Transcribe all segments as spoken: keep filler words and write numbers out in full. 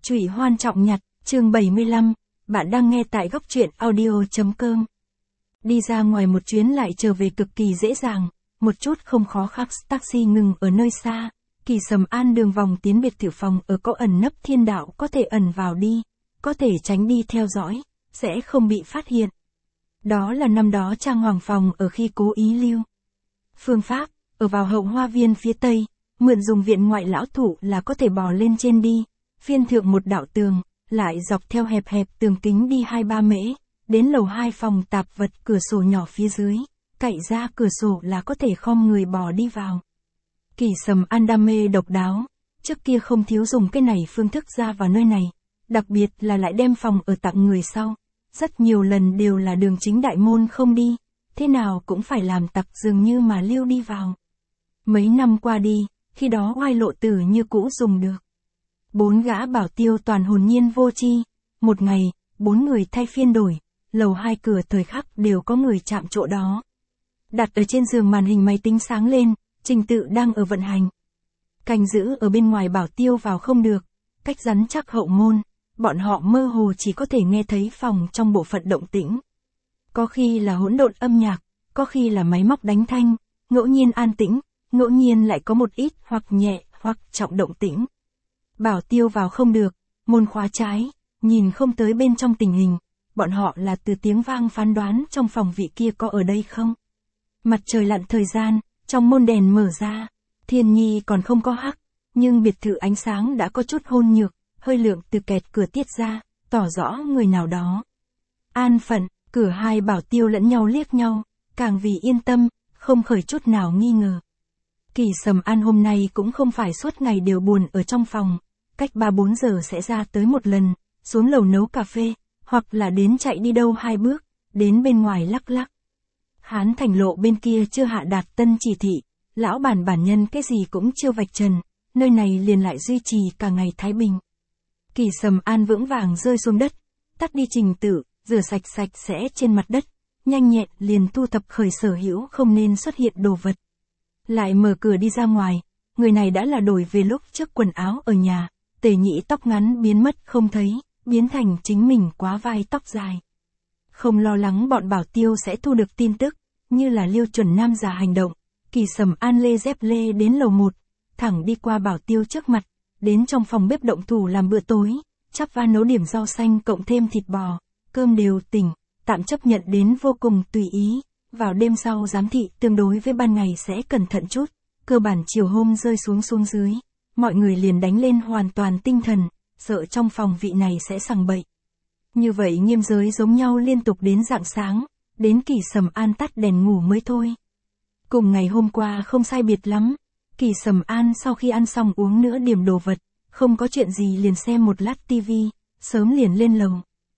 Trụy Hoan Trọng Nhặt, chương bảy mươi lăm, bạn đang nghe tại góc truyện audio chấm com. Đi ra ngoài một chuyến lại trở về cực kỳ dễ dàng, một chút không khó khắc. Taxi ngừng ở nơi xa, Kỳ Sầm An đường vòng tiến biệt thự phòng ở có ẩn nấp thiên đạo, có thể ẩn vào đi, có thể tránh đi theo dõi, sẽ không bị phát hiện. Đó là năm đó trang hoàng phòng ở khi Cố Ý lưu. Phương pháp, ở vào hậu hoa viên phía tây, mượn dùng viện ngoại lão thụ là có thể bò lên trên đi, phiên thượng một đạo tường, lại dọc theo hẹp hẹp tường kính đi hai ba mễ, đến lầu hai phòng tạp vật cửa sổ nhỏ phía dưới, cậy ra cửa sổ là có thể khom người bò đi vào. Kỳ Sầm An đam mê độc đáo, trước kia không thiếu dùng cái này phương thức ra vào nơi này, đặc biệt là lại đem phòng ở tặng người sau, rất nhiều lần đều là đường chính đại môn không đi, thế nào cũng phải làm tặc dường như mà lưu đi vào. Mấy năm qua đi, khi đó oai lộ tử như cũ dùng được. Bốn gã bảo tiêu toàn hồn nhiên vô tri, một ngày, bốn người thay phiên đổi, lầu hai cửa thời khắc đều có người chạm chỗ đó. Đặt ở trên giường màn hình máy tính sáng lên, trình tự đang ở vận hành. Canh giữ ở bên ngoài bảo tiêu vào không được, cách rắn chắc hậu môn, bọn họ mơ hồ chỉ có thể nghe thấy phòng trong bộ phận động tĩnh. Có khi là hỗn độn âm nhạc, có khi là máy móc đánh thanh, ngẫu nhiên an tĩnh, ngẫu nhiên lại có một ít hoặc nhẹ hoặc trọng động tĩnh. Bảo tiêu vào không được, môn khóa trái, nhìn không tới bên trong tình hình, bọn họ là từ tiếng vang phán đoán trong phòng vị kia có ở đây không. Mặt trời lặn thời gian, trong môn đèn mở ra, thiên nhi còn không có hắc, nhưng biệt thự ánh sáng đã có chút hôn nhược, hơi lượng từ kẹt cửa tiết ra, tỏ rõ người nào đó. An phận, cửa hai bảo tiêu lẫn nhau liếc nhau, càng vì yên tâm, không khởi chút nào nghi ngờ. Kỳ Sầm An hôm nay cũng không phải suốt ngày đều buồn ở trong phòng, cách ba bốn giờ sẽ ra tới một lần, xuống lầu nấu cà phê, hoặc là đến chạy đi đâu hai bước, đến bên ngoài lắc lắc. Hán Thành lộ bên kia chưa hạ đạt tân chỉ thị, lão bản bản nhân cái gì cũng chưa vạch trần, nơi này liền lại duy trì cả ngày thái bình. Kỳ Sầm An vững vàng rơi xuống đất, tắt đi trình tự, rửa sạch sạch sẽ trên mặt đất, nhanh nhẹn liền thu thập khởi sở hữu không nên xuất hiện đồ vật. Lại mở cửa đi ra ngoài, người này đã là đổi về lúc trước quần áo ở nhà, tề nhĩ tóc ngắn biến mất không thấy, biến thành chính mình quá vai tóc dài. Không lo lắng bọn bảo tiêu sẽ thu được tin tức, như là liêu chuẩn nam già hành động, Kỳ Sầm An lê dép lê đến lầu một, thẳng đi qua bảo tiêu trước mặt, đến trong phòng bếp động thủ làm bữa tối, chắp va nấu điểm rau xanh cộng thêm thịt bò, cơm đều tỉnh, tạm chấp nhận đến vô cùng tùy ý, vào đêm sau giám thị tương đối với ban ngày sẽ cẩn thận chút, cơ bản chiều hôm rơi xuống xuống dưới, mọi người liền đánh lên hoàn toàn tinh thần, sợ trong phòng vị này sẽ sằng bậy. Như vậy nghiêm giới giống nhau liên tục đến rạng sáng, đến Kỳ Sầm An tắt đèn ngủ mới thôi. Cùng ngày hôm qua không sai biệt lắm, Kỳ Sầm An sau khi ăn xong uống nữa điểm đồ vật, không có chuyện gì liền xem một lát tivi, sớm liền lên lầu.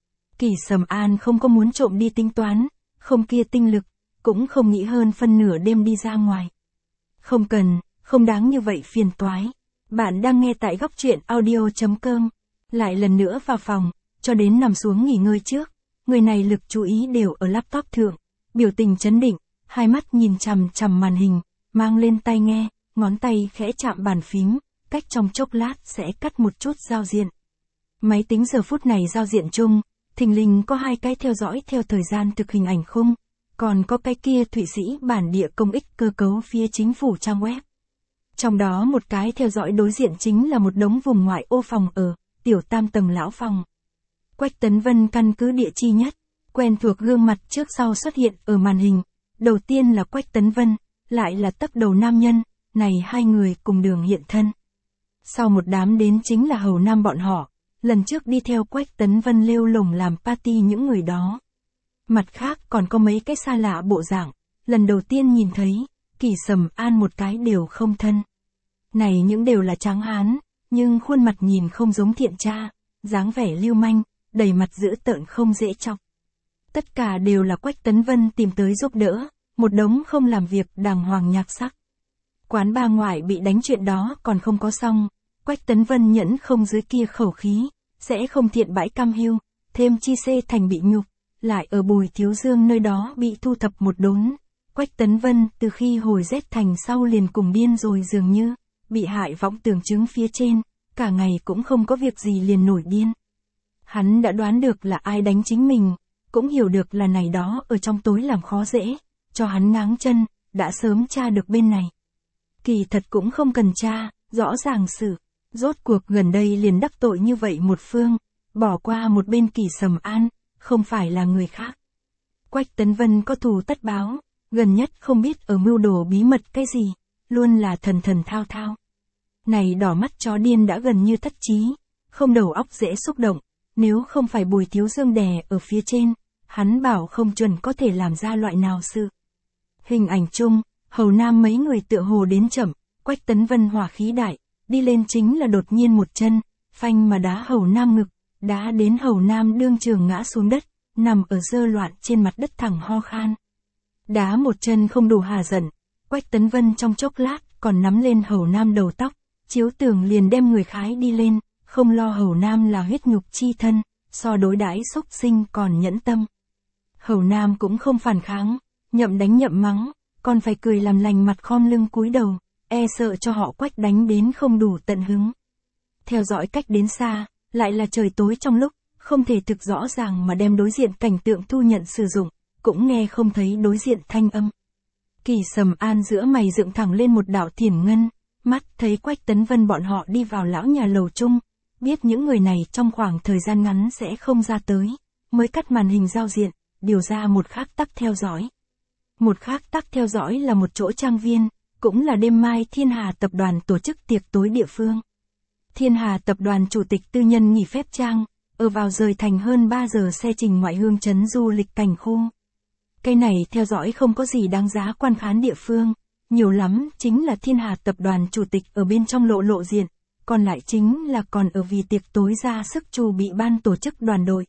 Kỳ Sầm An không có muốn trộm đi tính toán, không kia tinh lực, cũng không nghĩ hơn phân nửa đêm đi ra ngoài. Không cần, không đáng như vậy phiền toái. Bạn đang nghe tại góc truyện audio chấm com. Lại lần nữa vào phòng, cho đến nằm xuống nghỉ ngơi trước, người này lực chú ý đều ở laptop thượng, biểu tình chấn định, hai mắt nhìn chằm chằm màn hình, mang lên tai nghe, ngón tay khẽ chạm bàn phím, cách trong chốc lát sẽ cắt một chút giao diện. Máy tính giờ phút này giao diện chung, thình lình có hai cái theo dõi theo thời gian thực hình ảnh khung, còn có cái kia Thụy Sĩ bản địa công ích cơ cấu phía chính phủ trang web. Trong đó một cái theo dõi đối diện chính là một đống vùng ngoại ô phòng ở, tiểu tam tầng lão phòng. Quách Tấn Vân căn cứ địa chi nhất, quen thuộc gương mặt trước sau xuất hiện ở màn hình, đầu tiên là Quách Tấn Vân, lại là tấc đầu nam nhân, này hai người cùng đường hiện thân. Sau một đám đến chính là hầu nam bọn họ, lần trước đi theo Quách Tấn Vân lêu lồng làm party những người đó. Mặt khác còn có mấy cái xa lạ bộ dạng, lần đầu tiên nhìn thấy, Kỳ Sầm An một cái đều không thân. Này những đều là tráng hán, nhưng khuôn mặt nhìn không giống thiện tra, dáng vẻ lưu manh, đầy mặt dữ tợn không dễ chọc. Tất cả đều là Quách Tấn Vân tìm tới giúp đỡ, một đống không làm việc đàng hoàng nhạc sắc. Quán ba ngoại bị đánh chuyện đó còn không có xong, Quách Tấn Vân nhẫn không dưới kia khẩu khí, sẽ không thiện bãi cam hiu, thêm chi xê thành bị nhục, lại ở Bùi Thiếu Dương nơi đó bị thu thập một đốn. Quách Tấn Vân từ khi hồi rét thành sau liền cùng điên rồi dường như, bị hại võng tưởng chứng phía trên, cả ngày cũng không có việc gì liền nổi điên. Hắn đã đoán được là ai đánh chính mình, cũng hiểu được là này đó ở trong tối làm khó dễ, cho hắn ngáng chân, đã sớm tra được bên này. Kỳ thật cũng không cần tra, rõ ràng sự, rốt cuộc gần đây liền đắc tội như vậy một phương, bỏ qua một bên Kỳ Sầm An, không phải là người khác. Quách Tấn Vân có thù tất báo, gần nhất không biết ở mưu đồ bí mật cái gì, luôn là thần thần thao thao. Này đỏ mắt chó điên đã gần như thất trí, không đầu óc dễ xúc động, nếu không phải Bùi Thiếu Dương đè ở phía trên, hắn bảo không chuẩn có thể làm ra loại nào sự. Hình ảnh chung, Hầu Nam mấy người tựa hồ đến chậm, Quách Tấn Vân hỏa khí đại, đi lên chính là đột nhiên một chân, phanh mà đá Hầu Nam ngực, đá đến Hầu Nam đương trường ngã xuống đất, nằm ở dơ loạn trên mặt đất thẳng ho khan. Đá một chân không đủ hà giận, Quách Tấn Vân trong chốc lát còn nắm lên Hầu Nam đầu tóc, chiếu tường liền đem người khái đi lên, không lo Hầu Nam là huyết nhục chi thân, so đối đãi xúc sinh còn nhẫn tâm. Hầu Nam cũng không phản kháng, nhậm đánh nhậm mắng, còn phải cười làm lành mặt khom lưng cúi đầu, e sợ cho họ Quách đánh đến không đủ tận hứng. Theo dõi cách đến xa, lại là trời tối trong lúc, không thể thực rõ ràng mà đem đối diện cảnh tượng thu nhận sử dụng, cũng nghe không thấy đối diện thanh âm. Kỳ Sầm An giữa mày dựng thẳng lên một đạo thiền ngân, mắt thấy Quách Tấn Vân bọn họ đi vào lão nhà lầu chung, biết những người này trong khoảng thời gian ngắn sẽ không ra tới, mới cắt màn hình giao diện, điều ra một khác tắc theo dõi. Một khác tắc theo dõi là một chỗ trang viên, cũng là đêm mai Thiên Hà Tập đoàn tổ chức tiệc tối địa phương. Thiên Hà Tập đoàn chủ tịch tư nhân nghỉ phép trang, ở vào rời thành hơn ba giờ xe trình ngoại hương trấn du lịch cảnh khu. Cái này theo dõi không có gì đáng giá quan khán địa phương, nhiều lắm chính là Thiên Hà Tập đoàn chủ tịch ở bên trong lộ lộ diện, còn lại chính là còn ở vì tiệc tối ra sức chu bị ban tổ chức đoàn đội.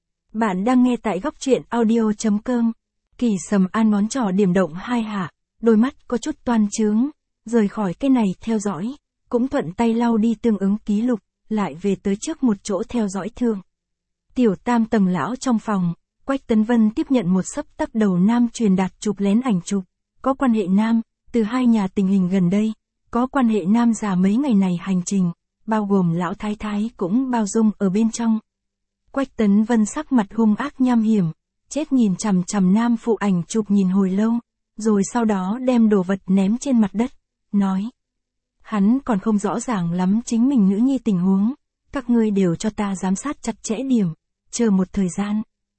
Bạn đang nghe tại góc truyện audio chấm com. Kỳ Sầm An ngón trỏ điểm động hai hạ, đôi mắt có chút toan trướng, rời khỏi cái này theo dõi, cũng thuận tay lau đi tương ứng ký lục, lại về tới trước một chỗ theo dõi thường. Tiểu tam tầng lão trong phòng, Quách Tấn Vân tiếp nhận một sấp tắc đầu nam truyền đạt chụp lén ảnh chụp, có quan hệ nam, từ hai nhà tình hình gần đây, có quan hệ nam già mấy ngày này hành trình, bao gồm lão thái thái cũng bao dung ở bên trong. Quách Tấn Vân sắc mặt hung ác nham hiểm, chết nhìn chằm chằm nam phụ ảnh chụp nhìn hồi lâu, rồi sau đó đem đồ vật ném trên mặt đất, nói. Hắn còn không rõ ràng lắm chính mình nữ nhi tình huống, các ngươi đều cho ta giám sát chặt chẽ điểm, chờ một thời gian.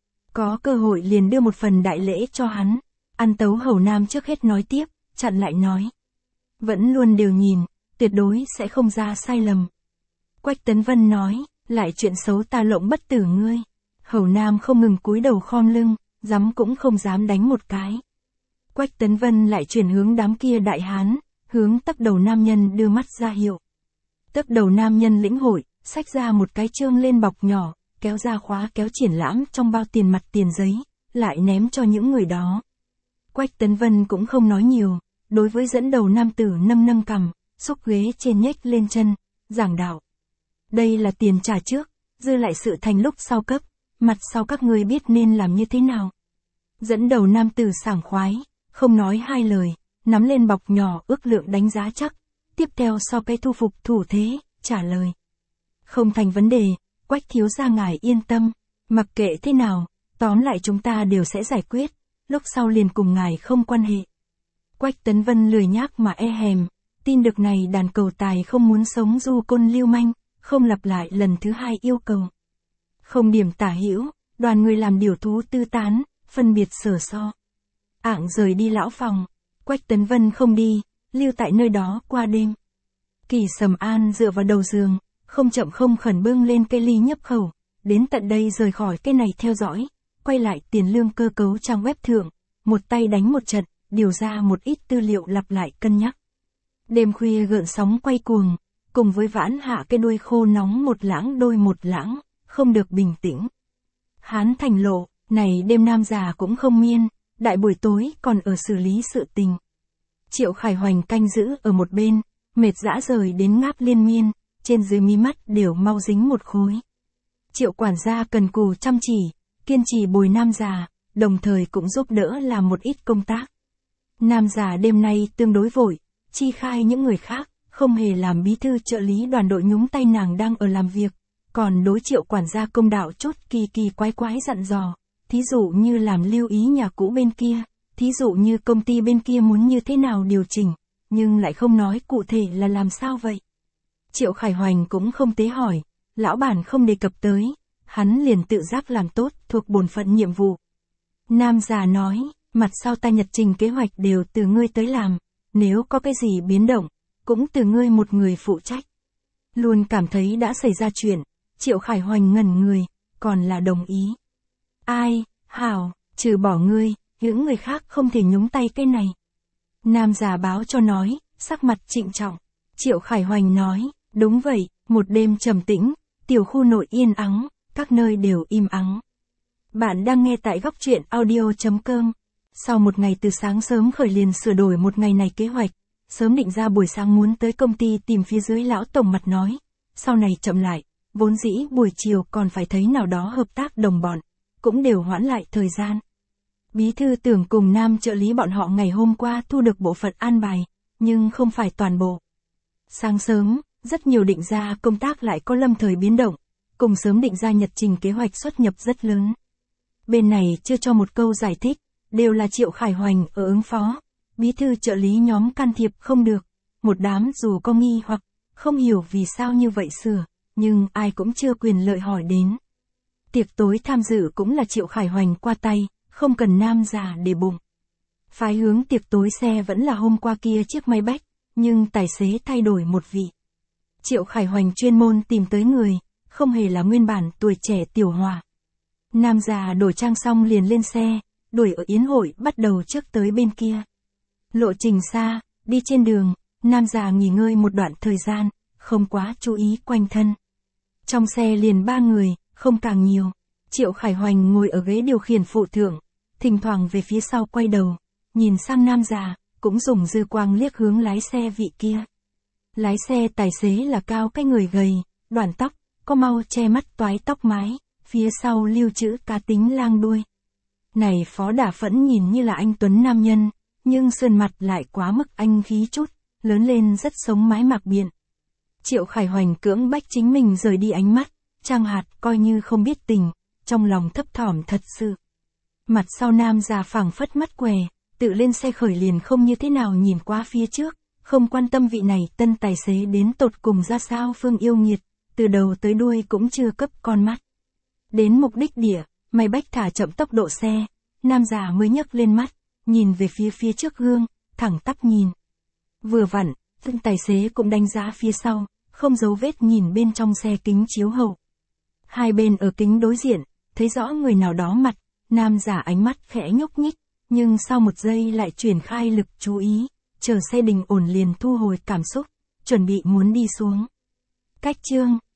Có cơ hội liền đưa một phần đại lễ cho hắn, ăn tấu Hầu Nam trước hết nói tiếp, chặn lại nói. Vẫn luôn đều nhìn, tuyệt đối sẽ không ra sai lầm. Quách Tấn Vân nói, lại chuyện xấu ta lộng bất tử ngươi. Hầu Nam không ngừng cúi đầu khom lưng, dám cũng không dám đánh một cái. Quách Tấn Vân lại chuyển hướng đám kia đại hán, hướng tấp đầu nam nhân đưa mắt ra hiệu. Tấp đầu nam nhân lĩnh hội, xách ra một cái chương lên bọc nhỏ, kéo ra khóa kéo triển lãm trong bao tiền mặt tiền giấy, lại ném cho những người đó. Quách Tấn Vân cũng không nói nhiều, đối với dẫn đầu nam tử nâng nâng cằm, xúc ghế trên nhếch lên chân, giảng đạo. Đây là tiền trả trước, dư lại sự thành lúc sau cấp, mặt sau các ngươi biết nên làm như thế nào. Dẫn đầu nam tử sảng khoái, không nói hai lời, nắm lên bọc nhỏ ước lượng đánh giá chắc, tiếp theo so cái thu phục thủ thế, trả lời. Không thành vấn đề, Quách thiếu gia ngài yên tâm, mặc kệ thế nào, tóm lại chúng ta đều sẽ giải quyết, lúc sau liền cùng ngài không quan hệ. Quách Tấn Vân lười nhác mà e hèm, tin được này đàn cầu tài không muốn sống du côn lưu manh, không lặp lại lần thứ hai yêu cầu. Không điểm tả hữu, đoàn người làm điều thú tư tán, phân biệt sở so. Ạng rời đi lão phòng, Quách Tấn Vân không đi, lưu tại nơi đó qua đêm. Kỳ Sầm An dựa vào đầu giường, không chậm không khẩn bưng lên cây ly nhấp khẩu, đến tận đây rời khỏi cái này theo dõi, quay lại tiền lương cơ cấu trang web thượng, một tay đánh một trận, điều ra một ít tư liệu lặp lại cân nhắc. Đêm khuya gợn sóng quay cuồng, cùng với vãn hạ cái đuôi khô nóng một lãng đôi một lãng, không được bình tĩnh. Hán thành lộ, này đêm nam già cũng không miên, đại buổi tối còn ở xử lý sự tình. Triệu Khải Hoành canh giữ ở một bên, mệt dã rời đến ngáp liên miên, trên dưới mí mắt đều mau dính một khối. Triệu quản gia cần cù chăm chỉ, kiên trì bồi nam già, đồng thời cũng giúp đỡ làm một ít công tác. Nam già đêm nay tương đối vội, chi khai những người khác, không hề làm bí thư trợ lý đoàn đội nhúng tay nàng đang ở làm việc, còn đối Triệu quản gia công đạo chút kỳ kỳ quái quái dặn dò, thí dụ như làm lưu ý nhà cũ bên kia, thí dụ như công ty bên kia muốn như thế nào điều chỉnh, nhưng lại không nói cụ thể là làm sao vậy. Triệu Khải Hoành cũng không tế hỏi, lão bản không đề cập tới, hắn liền tự giác làm tốt thuộc bổn phận nhiệm vụ. Nam già nói, mặt sau ta nhật trình kế hoạch đều từ ngươi tới làm, nếu có cái gì biến động, cũng từ ngươi một người phụ trách. Luôn cảm thấy đã xảy ra chuyện, Triệu Khải Hoành ngẩn người, còn là đồng ý. Ai, hảo, trừ bỏ ngươi, những người khác không thể nhúng tay cái này. Nam già báo cho nói, sắc mặt trịnh trọng. Triệu Khải Hoành nói, đúng vậy, một đêm trầm tĩnh, tiểu khu nội yên ắng, các nơi đều im ắng. Bạn đang nghe tại góc truyện audio chấm com. Sau một ngày từ sáng sớm khởi liền sửa đổi một ngày này kế hoạch, sớm định ra buổi sáng muốn tới công ty tìm phía dưới lão tổng mặt nói, sau này chậm lại, vốn dĩ buổi chiều còn phải thấy nào đó hợp tác đồng bọn, cũng đều hoãn lại thời gian. Bí thư tưởng cùng nam trợ lý bọn họ ngày hôm qua thu được bộ phận an bài, nhưng không phải toàn bộ. Sáng sớm, rất nhiều định ra công tác lại có lâm thời biến động, cùng sớm định ra nhật trình kế hoạch xuất nhập rất lớn. Bên này chưa cho một câu giải thích, đều là Triệu Khải Hoành ở ứng phó, bí thư trợ lý nhóm can thiệp không được, một đám dù có nghi hoặc, không hiểu vì sao như vậy sửa, nhưng ai cũng chưa quyền lợi hỏi đến. Tiệc tối tham dự cũng là Triệu Khải Hoành qua tay, không cần nam già để bụng. Phái hướng tiệc tối xe vẫn là hôm qua kia chiếc máy bách, nhưng tài xế thay đổi một vị. Triệu Khải Hoành chuyên môn tìm tới người, không hề là nguyên bản tuổi trẻ Tiểu Hòa. Nam già đổi trang xong liền lên xe, đuổi ở yến hội bắt đầu trước tới bên kia. Lộ trình xa, đi trên đường, nam già nghỉ ngơi một đoạn thời gian, không quá chú ý quanh thân. Trong xe liền ba người, không càng nhiều. Triệu Khải Hoành ngồi ở ghế điều khiển phụ thượng, thỉnh thoảng về phía sau quay đầu, nhìn sang nam già, cũng dùng dư quang liếc hướng lái xe vị kia. Lái xe tài xế là cao cái người gầy, đoạn tóc, có mau che mắt toái tóc mái, phía sau lưu chữ cá tính lang đuôi. Này phó đả phẫn nhìn như là anh tuấn nam nhân, nhưng sườn mặt lại quá mức anh khí chút, lớn lên rất sống mái mạc biện. Triệu Khải Hoành cưỡng bách chính mình rời đi ánh mắt, Trang Hạt coi như không biết tình, trong lòng thấp thỏm thật sự. Mặt sau nam già phảng phất mắt què, tự lên xe khởi liền không như thế nào nhìn qua phía trước, không quan tâm vị này tân tài xế đến tột cùng ra sao phương yêu nghiệt, từ đầu tới đuôi cũng chưa cấp con mắt. Đến mục đích địa, máy bách thả chậm tốc độ xe, nam già mới nhấc lên mắt, nhìn về phía phía trước gương, thẳng tắp nhìn. Vừa vặn, tân tài xế cũng đánh giá phía sau, không giấu vết nhìn bên trong xe kính chiếu hậu. Hai bên ở kính đối diện, thấy rõ người nào đó mặt, nam giả ánh mắt khẽ nhúc nhích, nhưng sau một giây lại chuyển khai lực chú ý, chờ xe đình ổn liền thu hồi cảm xúc, chuẩn bị muốn đi xuống. Cách chương